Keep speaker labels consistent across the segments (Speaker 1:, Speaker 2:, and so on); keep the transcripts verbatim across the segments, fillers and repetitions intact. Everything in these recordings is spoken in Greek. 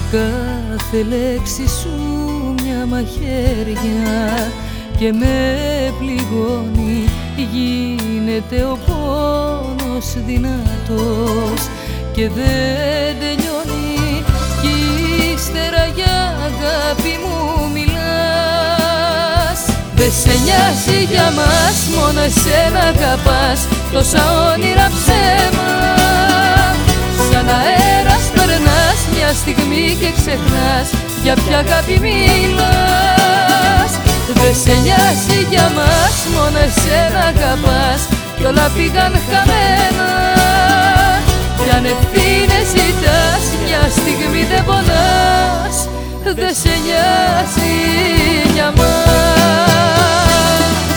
Speaker 1: κάθε λέξη σου μια μαχαίρια και με πληγώνει, γίνεται ο πόνος δυνατός και δεν τελειώνει κι ύστερα για αγάπη μου μιλάς. Δε σε νοιάζει για μας, μόνο εσένα αγαπάς, τόσα όνειρα ψέμα. Σαν αέρας περνάς μια στιγμή και ξεχνάς για ποια αγάπη μιλάς. Δε σε νοιάζει για μας, μόνο εσένα αγαπάς κι όλα πήγαν χαμένα. Κι αν ευθύνες ζητάς, μια στιγμή δεν πονάς. Δε σε νοιάζει για μας.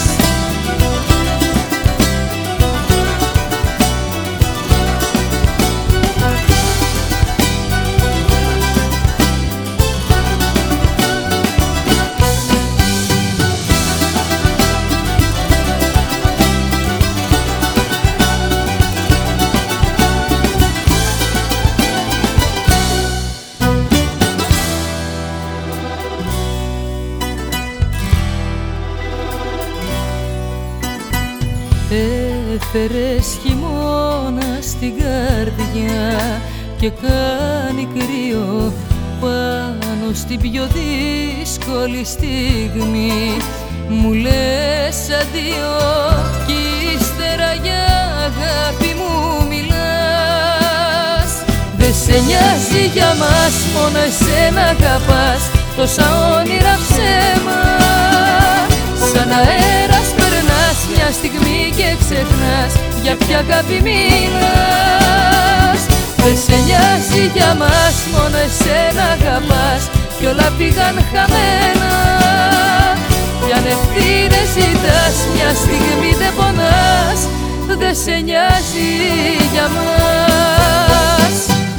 Speaker 1: Έφερες χειμώνα στην καρδιά και κάνει κρύο πάνω στην πιο δύσκολη στιγμή. Μου λες αντίο κι ύστερα για αγάπη μου μιλάς. Δε σε νοιάζει για μας, μόνο εσένα αγαπάς, τόσα όνειρα ψέμα. Σαν αέρας περνάς μια στιγμή και ξεχνάς για ποια αγάπη μιλάς. Δε σε νοιάζει για μας, μόνο εσένα αγαπάς κι όλα πήγαν χαμένα. Κι αν ευθύνες ζητάς, μια στιγμή δεν πονάς. Δε σε νοιάζει για μας.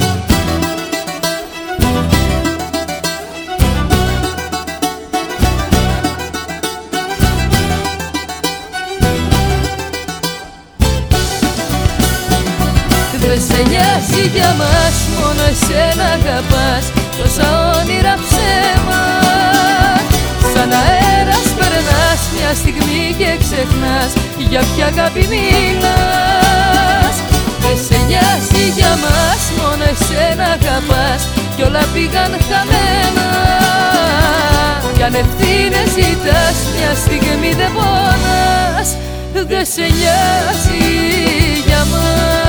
Speaker 1: Δε σε νοιάζει για μας, μόνο εσένα αγαπάς, τόσα όνειρα ψέμα. Σαν αέρας περνάς μια στιγμή και ξεχνάς για ποια αγάπη μιλάς. Δε σε νοιάζει για μας, μόνο εσένα αγαπάς κι όλα πήγαν χαμένα. Κι αν ευθύνες ζητάς, μια στιγμή δεν πονάς. Δε σε νοιάζει για μας.